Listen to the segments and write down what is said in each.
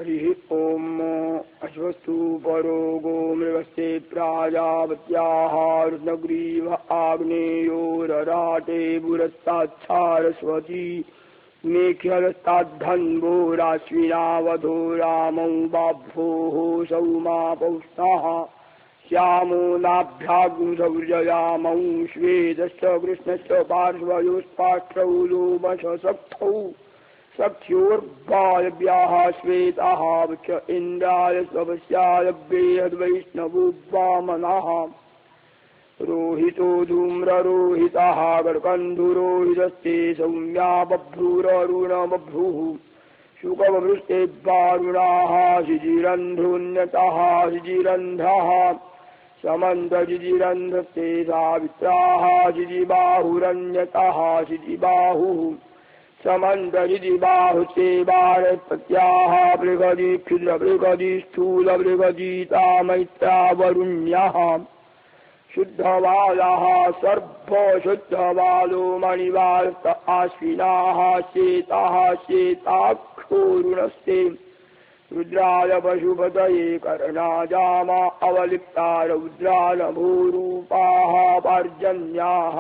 हरिः ॐ अश्वस्तु परो गोमृगस्ते प्राजापत्याः रुद्रग्रीव आग्नेयो रराटे पुरस्ताच्छारस्वती मेघ्यरस्ताद्धन्वो राश्विनावधो रामौ बाभ्वोः सौमा पौष्टाः श्यामो नाभ्याग्निसौर्ययामौ श्वेतश्च कृष्णश्च पार्श्वयोस्पाष्ट्रौ लोमशसक्थौ सख्योर्बालव्याः श्वेताः वृक्ष इन्द्राय स्वपस्याय बृहद्वैष्णवो वामनाः रोहितो धूम्ररोहितः गर्कन्धुरोहितस्ते सौम्या बभ्रूररुणबभ्रुः शुकवृष्टे वारुणाः शिजिरन्ध्रोन्यतः शिजिरन्ध्रः समन्तशिजिरन्ध्रस्ते सावित्राः शिजिबाहुरन्यतः शिजिबाहुः समन्तशिजिबाहुस्ते बाणपत्याः बृहदी क्षुद्रबृहदी स्थूलबृहदीता मैत्रा वरुण्यः शुद्धबालः सर्वशुद्धबालो मणिवालस्त आश्विनाः श्वेताः श्वेताक्षोरुणस्ते रुद्राय पशुपतये कर्णाजामा अवलिप्ता रौद्रानभूरूपाः पर्जन्याः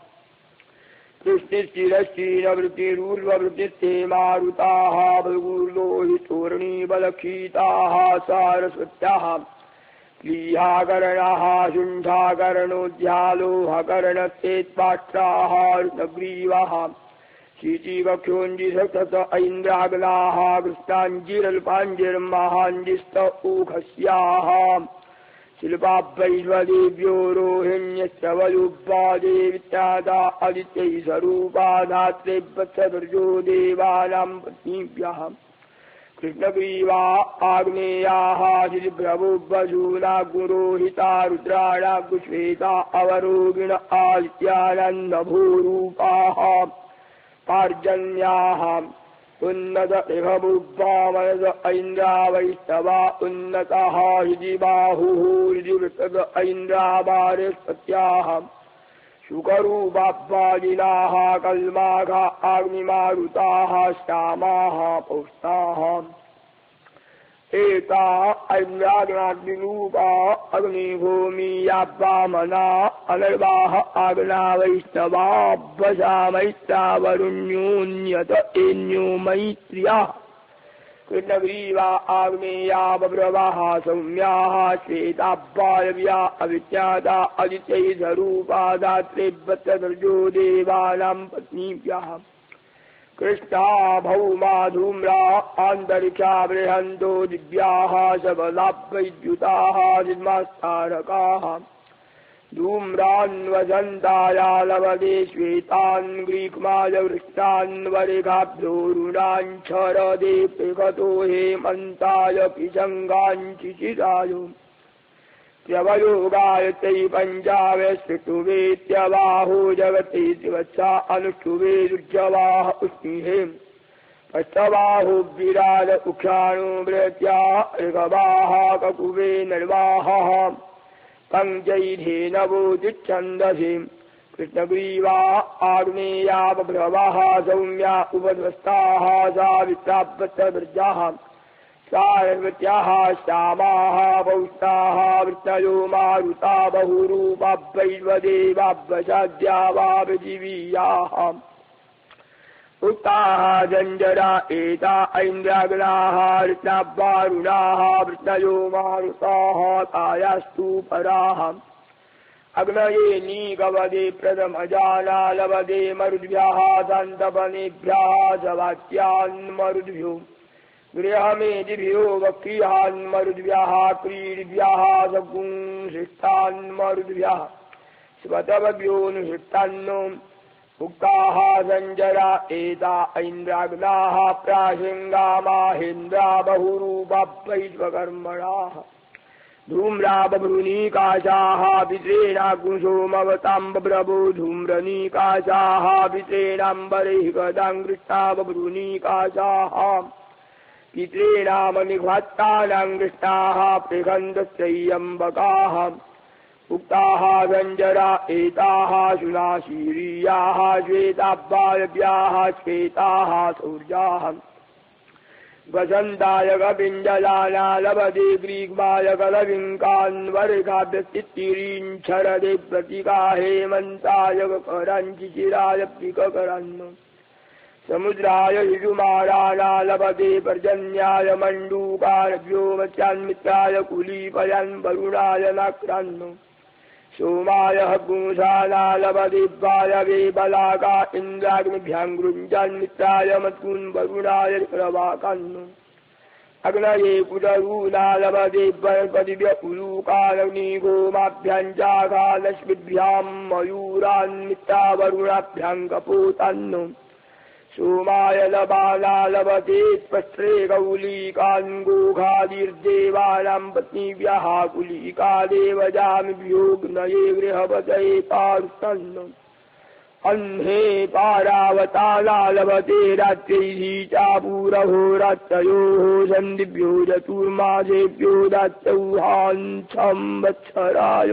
कृष्णश्चिरश्चीनवृत्तिरूर्ववृत्तिस्ते मारुताः भृगुर्लोहितोर्णीबलक्षिताः सारस्वत्याः क्लीहाकर्णाः शुण्ठाकर्णोद्यालोहकर्णस्तेत्पाष्ट्राः ऋतग्रीवाः शीचीवक्षोञ्जिसक्त ऐन्द्राग्नाः कृष्णाञ्जिरल्पाञ्जिर्महाञ्जिस्त ऊखस्याः शिल्पाभ्यैश्वदेव्यो रोहिण्यश्च वयुब्बादेवित्यादा अदित्यै स्वरूपा धात्रेभ्यश्चतुर्यो देवानां पत्नीभ्यः कृष्णग्रीवा आग्नेयाः शिशिभ्रभुवशूनाग्निरोहिता रुद्राणाग्श्वेता अवरोगिण आदित्यानन्दभूरूपाः पार्जन्याः उन्नत इह भुवामनस ऐन्द्रावैष्णवा उन्नतः शिजिबाहुः शिजिवृषद ऐन्द्रावारिस्पत्याः शुकरूपाब्बाजिनाः कल्माघा अग्निमारुताः श्यामाः पौष्टाः एता ऐन्द्राग्नाग्निरूपा अग्निभूमियाब्बामना अनर्वाः आग्ना वैष्णवाभ्वशा मैत्रा वरुण्योऽन्यत एन्यो मैत्र्याः कृष्णग्रीवा आग्नेया बभ्रवाः सौम्याः श्वेताब्बालव्या अविज्ञाता अदित्यै स्वरूपा धात्रेभ्यश्चतुर्यो देवानां पत्नीभ्यः कृष्णा भौमा धूम्रा आन्तरिक्षा बृहन्तो दिव्याः सबलाभ्यद्युताः सिद्मास्तारकाः धूम्रान्वसन्ताया लवदे श्वेतान् ग्रीक्माय वृष्टान् वरेखाभ्योरुणान् क्षरदे प्रगतो हेमन्ताय पिशङ्गाञ्चिशिराय प्रवयोगायत्यै पञ्चावयस्वितुवेत्यबाहो जगते त्रिवत्सा अनुष्ठुवे दुर्जवाः उष्णिहे पश्चबाहो विराज उक्षाणो बृहत्या ऋगवाः ककुवे नर्वाहः पङ्क्जैधेनवो तिच्छन्दसि कृष्णग्रीवा आग्नेया बभ्रवाः सौम्या उपध्वस्ताः सावित्राभ्यस्तभृजाः सारस्वत्याः श्यामाः पौष्टाः वृत्तयो मारुता बहुरूपाभ्यैर्वदेवाभ्यसाद्या वा पृथिवीयाः उत्ताः जञ्जरा एता ऐन्द्राग्नाः ऋत्नावारुणाः वृत्तयो मारुताः कायास्तु पराः अग्नये नीकवदे प्रथमजाना लवदे मरुद्भ्यः सन्तपनेभ्यः सवाच्यान्मरुद्भ्यो गृहमेदिभ्यो वक्रियान्मरुद्भ्यः क्रीडिभ्यः सगुंसिष्ठान्मरुद्भ्यः स्वतवभ्योऽनुसिष्ठान्नो उक्ताः सञ्जरा एता ऐन्द्राग्नाः प्राशिङ्गा माहेन्द्रा बहुरूपाभ्यैश्वकर्मणाः धूम्रा बभ्रुनीकाशाः पितॄणाग्निसोमवतां बभ्रवो धूम्रनीकाशाः पितॄणाम्बरैः गदाङ्गृष्टा बभ्रुनीकाशाः पितॄणामनिघात्तानाङ्गृष्टाः पृगन्धस्यैयम्बकाः उक्ताः सञ्जरा एताः शुनाशीरीयाः श्वेताब्बालव्याः श्वेताः सौर्याः वसन्ताय कपिञ्जलाना लभते ग्रीग्माय कलविङ्कान्वरेखाभ्यस्तित्तिरीन् शरदे प्रतीका हेमन्ताय ककराञ्चिचिराय पिककरन् समुद्राय शिशुमाराना लभते पर्जन्याय मण्डूकाभ्यो मत्स्यान्मित्राय कुलीपयन् वरुणाय नक्रान् सोमाय पुंसाना लभते वायवे बलाका इन्द्राग्निभ्यां गृञ्जन्मित्राय मत्कुन् वरुणाय प्रवाकान् अग्नये कुटरूना लभते वनस्पतिभ्य उलूकानग्निगोमाभ्यां चाकालक्ष्मीभ्यां मयूरान्मित्रा वरुणाभ्यां कपोतान् सोमाय लबाला लभते त्वष्ट्रे कौलीकान् गोघादिर्देवानां पत्नीभ्यः कुलीका देवजामिभ्यो ग्नये गृहपतये पारुतन् अह्ने पारावताला लभते रात्रिः चापूरहोरात्रयोः सन्धिभ्यो चतुर्मासेभ्यो दात्यौहान् संवत्सराय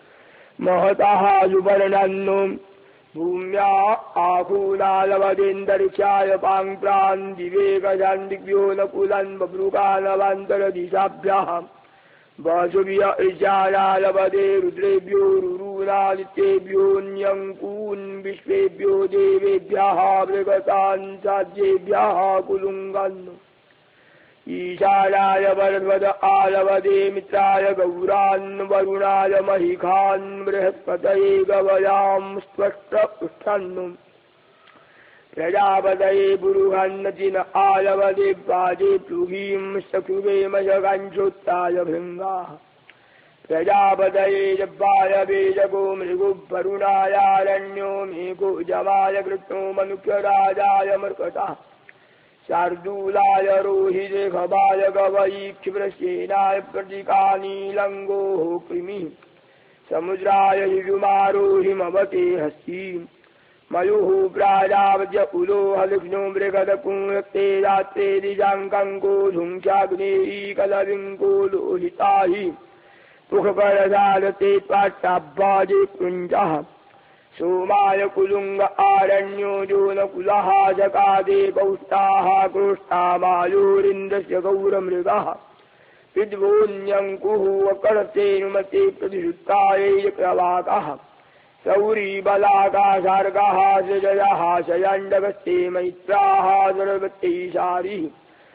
महतः सुवर्णन्नो भूम्या आकूला लभतेऽन्तरिक्षाय पाङ्प्रान् दिवेकशान्तिभ्यो नकुलान् बभ्रुकानवान्तरदिशाभ्यः वासुभ्य ईशाना लभते रुद्रेभ्यो रुरूनादित्येभ्योऽन्यङ्कून् विश्वेभ्यो देवेभ्यः मृगतान् साध्येभ्यः कुलुङ्गान् ईशानाय वरद्वद आलभते मित्राय गौरान् वरुणाय महिखान् बृहस्पतये गवयां स्त्वष्ट्रपुष्ठन् प्रजापतये पुरुहन्नचिन आलभते वाजे प्लुगीं सखुवे मशकाञ्चोत्ताय भृङ्गाः प्रजापतये जब्बायवे जगो मृगो वरुणायारण्यो मेघो जमाय कृष्णो मनुष्यराजाय मर्कटः शार्दूलाय रोहिते खबाय गवयी क्षिप्रसेनाय प्रतीकानीलङ्गोः कृमिः समुद्राय शिशुमारोहिमवते हस्तीं मयुः प्राजावत्य उलोह लिग्नो मृगदपुंरक्ते रात्रे दिजाङ्कङ्को धुङ्क्षाग्नेयी कलविङ्को लोहिताहि मुखकरसादते त्वाट्टाब्बाजे कुञ्जः सोमाय कुलुङ्ग आरण्यो जोनकुलः जकादे पौष्टाः क्रोष्टामायोरिन्द्रस्य गौरमृगः विद्वोऽन्यङ्कुः वकर्तेनुमते प्रतिशुत्तायै प्रवाकः सौरीबलाकाशार्कः सृजयः शयाण्डकस्ते मैत्राः सर्वत्यैशारिः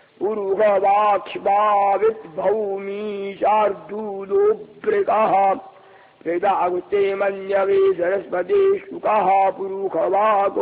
उरुहवाक्ष्माविद्भौमी शार्दूलोऽभृगः वेदागुते मन्यवे सरस्वते शुकः पुरुखवाको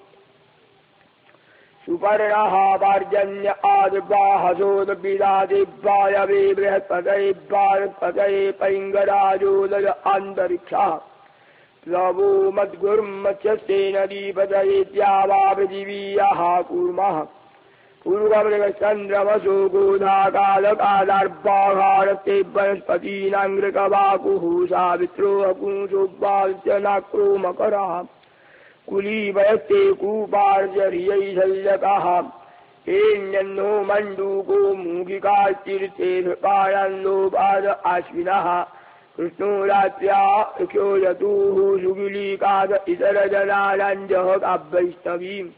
सुपर्णः पार्जन्य आदिर्वाहसोदपिदादिवायवे बृहस्पतये भारस्पतये पैङ्गराजोदय अन्तरिक्षः प्लवो मद्गुर्मत्स्यस्ते नदीपतये द्यावा पृथिवीयः कूर्मः पूर्वमृगश्चन्द्रमसो गोधाकालकालार्वाघारस्ते वनस्पतीनाङ्घ्रिकवाकुः सावित्रो अपुंसोऽवाच्यनाक्रो मकरः कुलीभयस्ते कूपार्जर्यै शल्यकः एन्यन्नो मण्डूको मूगिकाश्चिर्ते पाणन्दोपाद आश्विनः कृष्णो रात्र्या ऋक्षो यतुः सुगिलीकाद इतरजनानाञ्जः काव्यैष्णवीम्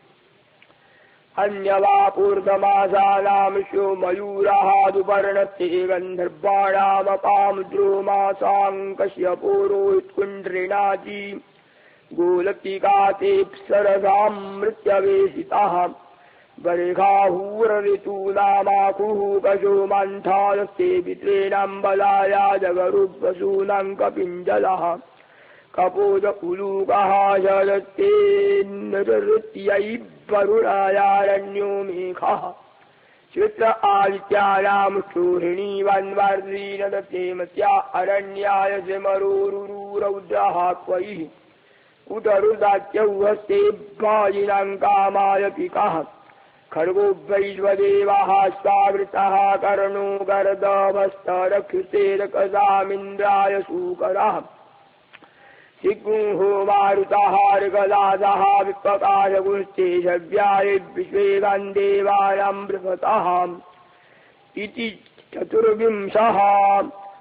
अन्यवापूर्धमासानामिषो मयूरः दुपर्णस्ते गन्धर्वाणामपामुद्रो मासाङ्कश्यपो रोहित्कुण्ड्रिणाची गोलक्तिकातेऽप्सरसामृत्यवेशितः बर्हिकाहूरऋतूनामाकुः कशो मन्थालस्ते पितॄणाम्बलाया जगरुपशूनां कपिञ्जलः कपोद उलूकः शरत्तेन्द्रऋत्यै वरुणायारण्यो मेघः चित्र आदित्यानां शोहिणी वन्वर्धीनदते मत्या अरण्याय सिमरोरुरौद्रः क्वैः उदरुदात्यौ हस्ते भाजिनां कामाय पिकः खड्गो वैश्वदेवः स्वावृतः कर्णो गर्दभस्तरक्षुतेरकसामिन्द्राय सूकरः सिग्गुंहो मारुतः ऋगदासः विप्रकाशगुंस्ते शव्याय विश्वेगान् देवानां बृहतः इति चतुर्विंशः।